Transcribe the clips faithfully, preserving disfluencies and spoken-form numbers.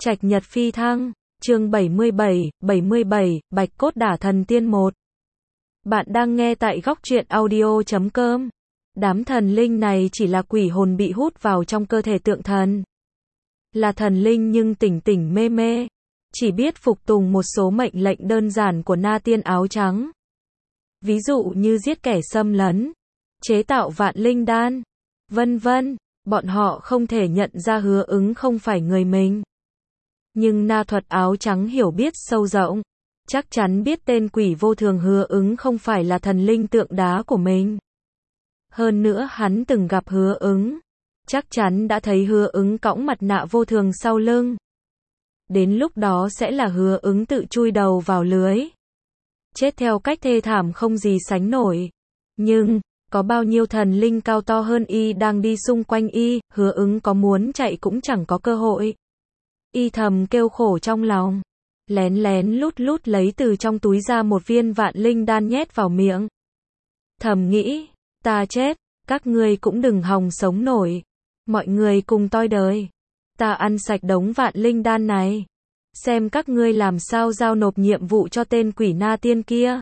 Trạch Nhật phi thăng, chương bảy mươi bảy, bảy mươi bảy, Bạch cốt đả thần tiên một. Bạn đang nghe tại góc truyện audio chấm com. Đám thần linh này chỉ là quỷ hồn bị hút vào trong cơ thể tượng thần. Là thần linh nhưng tỉnh tỉnh mê mê, chỉ biết phục tùng một số mệnh lệnh đơn giản của Na Tiên áo trắng. Ví dụ như giết kẻ xâm lấn, chế tạo vạn linh đan, vân vân. Bọn họ không thể nhận ra Hứa Ứng không phải người mình. Nhưng Na Thuật áo trắng hiểu biết sâu rộng, chắc chắn biết tên quỷ vô thường Hứa Ứng không phải là thần linh tượng đá của mình. Hơn nữa hắn từng gặp Hứa Ứng, chắc chắn đã thấy Hứa Ứng cõng mặt nạ vô thường sau lưng. Đến lúc đó sẽ là Hứa Ứng tự chui đầu vào lưới, chết theo cách thê thảm không gì sánh nổi. Nhưng có bao nhiêu thần linh cao to hơn y đang đi xung quanh y, Hứa Ứng có muốn chạy cũng chẳng có cơ hội. Y thầm kêu khổ trong lòng, lén lén lút lút lấy từ trong túi ra một viên vạn linh đan nhét vào miệng. Thầm nghĩ, ta chết, các ngươi cũng đừng hòng sống nổi. Mọi người cùng toi đời. Ta ăn sạch đống vạn linh đan này. Xem các ngươi làm sao giao nộp nhiệm vụ cho tên quỷ Na Tiên kia.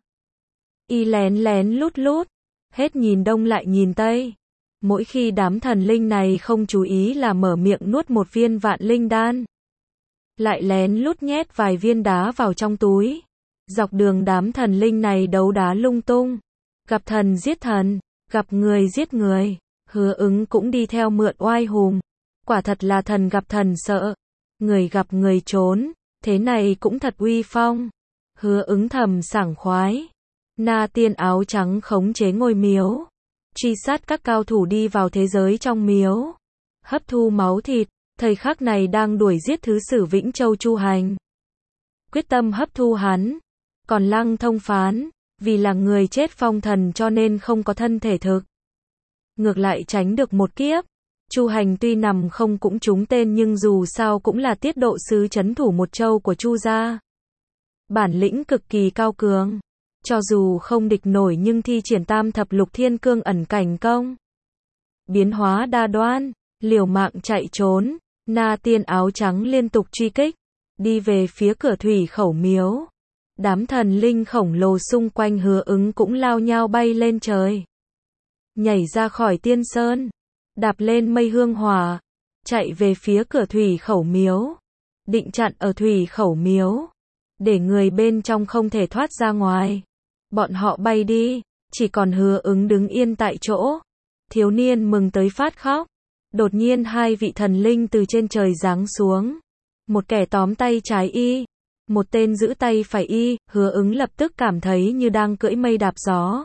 Y lén lén lút lút, hết nhìn đông lại nhìn tây. Mỗi khi đám thần linh này không chú ý là mở miệng nuốt một viên vạn linh đan, lại lén lút nhét vài viên đá vào trong túi. Dọc đường đám thần linh này đấu đá lung tung, gặp thần giết thần, gặp người giết người. Hứa Ứng cũng đi theo mượn oai hùng. Quả thật là thần gặp thần sợ, người gặp người trốn, thế này cũng thật uy phong. Hứa Ứng thầm sảng khoái. Na Tiên áo trắng khống chế ngôi miếu, truy sát các cao thủ đi vào thế giới trong miếu, hấp thu máu thịt. Thời khắc này đang đuổi giết thứ sử Vĩnh Châu Chu Hành, quyết tâm hấp thu hắn. Còn Lăng Thông Phán, vì là người chết phong thần cho nên không có thân thể thực, ngược lại tránh được một kiếp. Chu Hành tuy nằm không cũng trúng tên nhưng dù sao cũng là tiết độ sứ trấn thủ một châu của Chu gia, bản lĩnh cực kỳ cao cường. Cho dù không địch nổi nhưng thi triển tam thập lục thiên cương ẩn cảnh công, biến hóa đa đoan, liều mạng chạy trốn. Na Tiên áo trắng liên tục truy kích, đi về phía cửa thủy khẩu miếu. Đám thần linh khổng lồ xung quanh Hứa Ứng cũng lao nhao bay lên trời, nhảy ra khỏi tiên sơn, đạp lên mây hương hỏa, chạy về phía cửa thủy khẩu miếu, định chặn ở thủy khẩu miếu, để người bên trong không thể thoát ra ngoài. Bọn họ bay đi, chỉ còn Hứa Ứng đứng yên tại chỗ. Thiếu niên mừng tới phát khóc. Đột nhiên hai vị thần linh từ trên trời giáng xuống. Một kẻ tóm tay trái y, một tên giữ tay phải y. Hứa Ứng lập tức cảm thấy như đang cưỡi mây đạp gió,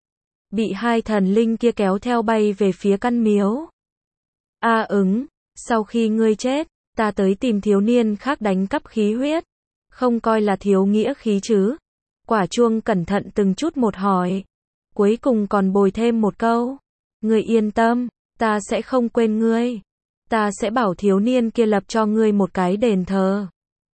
bị hai thần linh kia kéo theo bay về phía căn miếu. A Ứng, sau khi ngươi chết, ta tới tìm thiếu niên khác đánh cắp khí huyết, không coi là thiếu nghĩa khí chứ? Quả Chuông cẩn thận từng chút một hỏi, cuối cùng còn bồi thêm một câu, ngươi yên tâm, ta sẽ không quên ngươi. Ta sẽ bảo thiếu niên kia lập cho ngươi một cái đền thờ,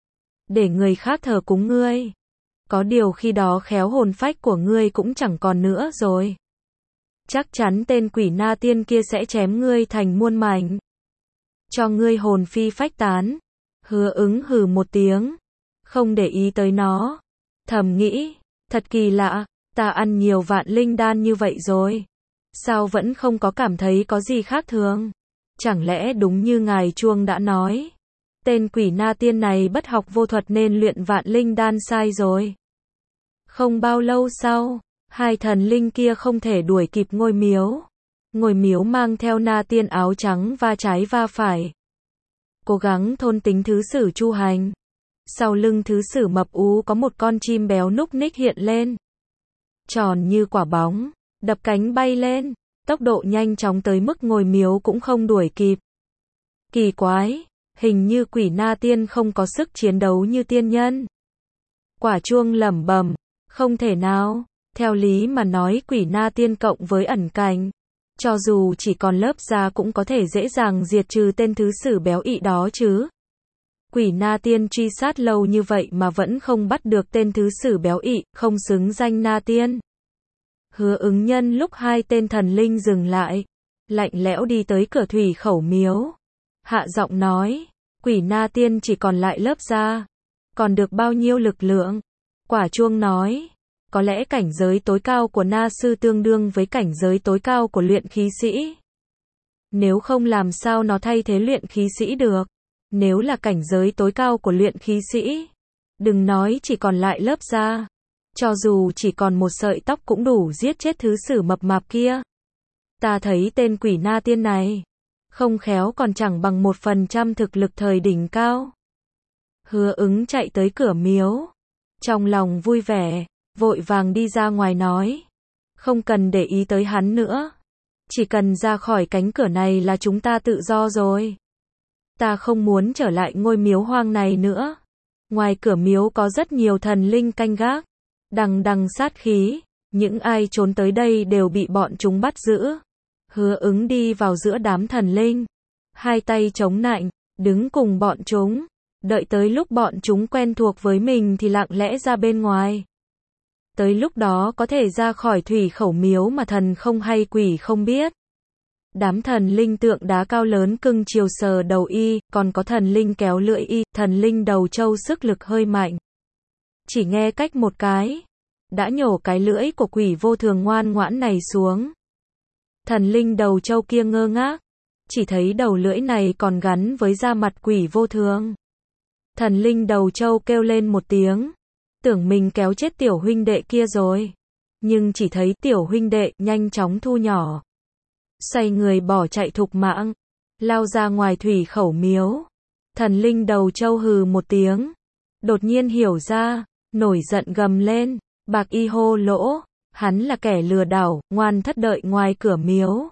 để người khác thờ cúng ngươi. Có điều khi đó khéo hồn phách của ngươi cũng chẳng còn nữa rồi. Chắc chắn tên quỷ Na Tiên kia sẽ chém ngươi thành muôn mảnh, cho ngươi hồn phi phách tán. Hứa Ứng hừ một tiếng, không để ý tới nó. Thầm nghĩ, thật kỳ lạ, ta ăn nhiều vạn linh đan như vậy rồi, sao vẫn không có cảm thấy có gì khác thường? Chẳng lẽ đúng như ngài Chuông đã nói, tên quỷ Na Tiên này bất học vô thuật nên luyện vạn linh đan sai rồi? Không bao lâu sau, hai thần linh kia không thể đuổi kịp ngôi miếu. Ngôi miếu mang theo Na Tiên áo trắng va trái va phải, cố gắng thôn tính thứ sử Chu Hành. Sau lưng thứ sử mập ú có một con chim béo núc ních hiện lên, tròn như quả bóng, đập cánh bay lên, tốc độ nhanh chóng tới mức ngôi miếu cũng không đuổi kịp. Kỳ quái, hình như quỷ Na Tiên không có sức chiến đấu như tiên nhân. Quả Chuông lẩm bẩm, không thể nào, theo lý mà nói quỷ Na Tiên cộng với ẩn cảnh, cho dù chỉ còn lớp da cũng có thể dễ dàng diệt trừ tên thứ sử béo ị đó chứ. Quỷ Na Tiên truy sát lâu như vậy mà vẫn không bắt được tên thứ sử béo ị, không xứng danh Na Tiên. Hứa Ứng nhân lúc hai tên thần linh dừng lại, lạnh lẽo đi tới cửa thủy khẩu miếu, hạ giọng nói, Quỷ Na Tiên chỉ còn lại lớp da. Còn được bao nhiêu lực lượng? Quả chuông nói. Có lẽ cảnh giới tối cao của Na Sư tương đương với cảnh giới tối cao của luyện khí sĩ. Nếu không làm sao nó thay thế luyện khí sĩ được. Nếu là cảnh giới tối cao của luyện khí sĩ, đừng nói chỉ còn lại lớp da. Cho dù chỉ còn một sợi tóc cũng đủ giết chết thứ sử mập mạp kia. Ta thấy tên Quỷ Na Tiên này, không khéo còn chẳng bằng một phần trăm thực lực thời đỉnh cao. Hứa Ứng chạy tới cửa miếu. Trong lòng vui vẻ, vội vàng đi ra ngoài nói. Không cần để ý tới hắn nữa. Chỉ cần ra khỏi cánh cửa này là chúng ta tự do rồi. Ta không muốn trở lại ngôi miếu hoang này nữa. Ngoài cửa miếu có rất nhiều thần linh canh gác. Đằng đằng sát khí. Những ai trốn tới đây đều bị bọn chúng bắt giữ. Hứa Ứng đi vào giữa đám thần linh. Hai tay chống nạnh, đứng cùng bọn chúng. Đợi tới lúc bọn chúng quen thuộc với mình thì lặng lẽ ra bên ngoài. Tới lúc đó có thể ra khỏi thủy khẩu miếu mà thần không hay quỷ không biết. Đám thần linh tượng đá cao lớn cưng chiều sờ đầu y, còn có thần linh kéo lưỡi y, thần linh đầu trâu sức lực hơi mạnh. Chỉ nghe cách một cái, đã nhổ cái lưỡi của quỷ vô thường ngoan ngoãn này xuống. Thần linh đầu trâu kia ngơ ngác, chỉ thấy đầu lưỡi này còn gắn với da mặt quỷ vô thường. Thần linh đầu trâu kêu lên một tiếng, tưởng mình kéo chết tiểu huynh đệ kia rồi. Nhưng chỉ thấy tiểu huynh đệ nhanh chóng thu nhỏ. Xoay người bỏ chạy thục mạng, lao ra ngoài thủy khẩu miếu. Thần linh đầu trâu hừ một tiếng, đột nhiên hiểu ra, nổi giận gầm lên, bạc y hô lỗ, hắn là kẻ lừa đảo, ngoan thất đợi ngoài cửa miếu.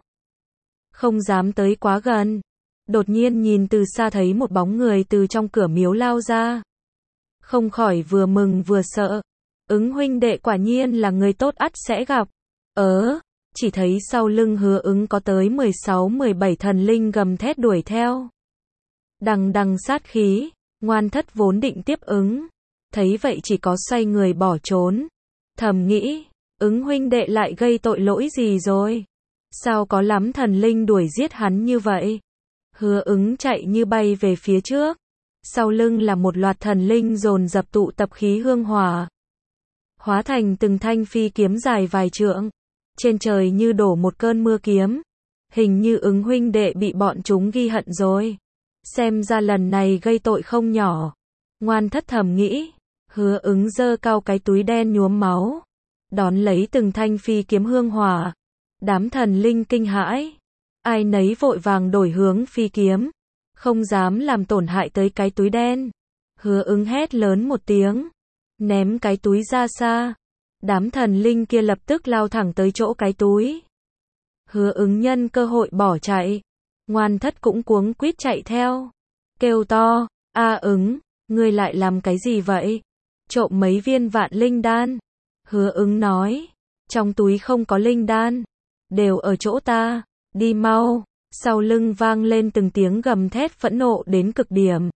Không dám tới quá gần. Đột nhiên nhìn từ xa thấy một bóng người từ trong cửa miếu lao ra. Không khỏi vừa mừng vừa sợ. Ứng huynh đệ quả nhiên là người tốt ắt sẽ gặp. Ớ, chỉ thấy sau lưng Hứa Ứng có tới mười sáu mười bảy thần linh gầm thét đuổi theo. Đằng đằng sát khí, ngoan thất vốn định tiếp ứng. Thấy vậy chỉ có xoay người bỏ trốn. Thầm nghĩ, Ứng huynh đệ lại gây tội lỗi gì rồi? Sao có lắm thần linh đuổi giết hắn như vậy? Hứa Ứng chạy như bay về phía trước. Sau lưng là một loạt thần linh dồn dập tụ tập khí hương hỏa. Hóa thành từng thanh phi kiếm dài vài trượng. Trên trời như đổ một cơn mưa kiếm. Hình như Ứng huynh đệ bị bọn chúng ghi hận rồi. Xem ra lần này gây tội không nhỏ. Ngoan thất thầm nghĩ. Hứa Ứng giơ cao cái túi đen nhuốm máu. Đón lấy từng thanh phi kiếm hương hỏa. Đám thần linh kinh hãi. Ai nấy vội vàng đổi hướng phi kiếm. Không dám làm tổn hại tới cái túi đen. Hứa Ứng hét lớn một tiếng. Ném cái túi ra xa. Đám thần linh kia lập tức lao thẳng tới chỗ cái túi. Hứa Ứng nhân cơ hội bỏ chạy. Ngoan thất cũng cuống quýt chạy theo. Kêu to, a Ứng, ngươi lại làm cái gì vậy? Trộm mấy viên vạn linh đan. Hứa Ứng nói, trong túi không có linh đan. Đều ở chỗ ta, đi mau. Sau lưng vang lên từng tiếng gầm thét phẫn nộ đến cực điểm.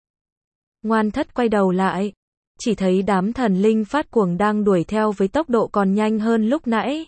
Ngoan thất quay đầu lại. Chỉ thấy đám thần linh phát cuồng đang đuổi theo với tốc độ còn nhanh hơn lúc nãy.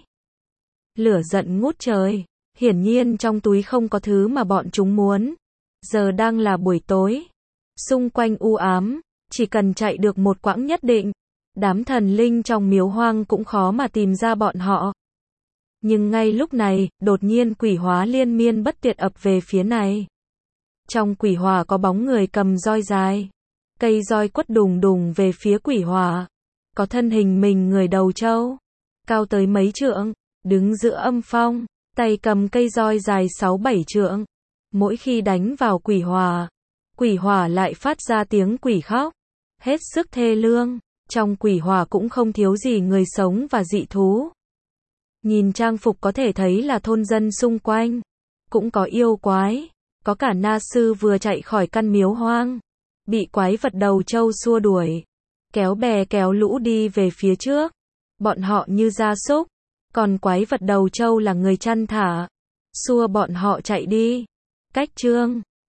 Lửa giận ngút trời. Hiển nhiên trong túi không có thứ mà bọn chúng muốn. Giờ đang là buổi tối. Xung quanh u ám. Chỉ cần chạy được một quãng nhất định. Đám thần linh trong miếu hoang cũng khó mà tìm ra bọn họ. Nhưng ngay lúc này, đột nhiên quỷ hóa liên miên bất tuyệt ập về phía này. Trong quỷ hỏa có bóng người cầm roi dài. Cây roi quất đùng đùng về phía quỷ hỏa. Có thân hình mình người đầu trâu. Cao tới mấy trượng. Đứng giữa âm phong. Tay cầm cây roi dài sáu bảy trượng. Mỗi khi đánh vào quỷ hỏa. Quỷ hỏa lại phát ra tiếng quỷ khóc. Hết sức thê lương. Trong quỷ hỏa cũng không thiếu gì người sống và dị thú. Nhìn trang phục có thể thấy là thôn dân xung quanh. Cũng có yêu quái. Có cả na sư vừa chạy khỏi căn miếu hoang. Bị quái vật đầu trâu xua đuổi. Kéo bè kéo lũ đi về phía trước. Bọn họ như gia súc. Còn quái vật đầu trâu là người chăn thả. Xua bọn họ chạy đi. Cách chương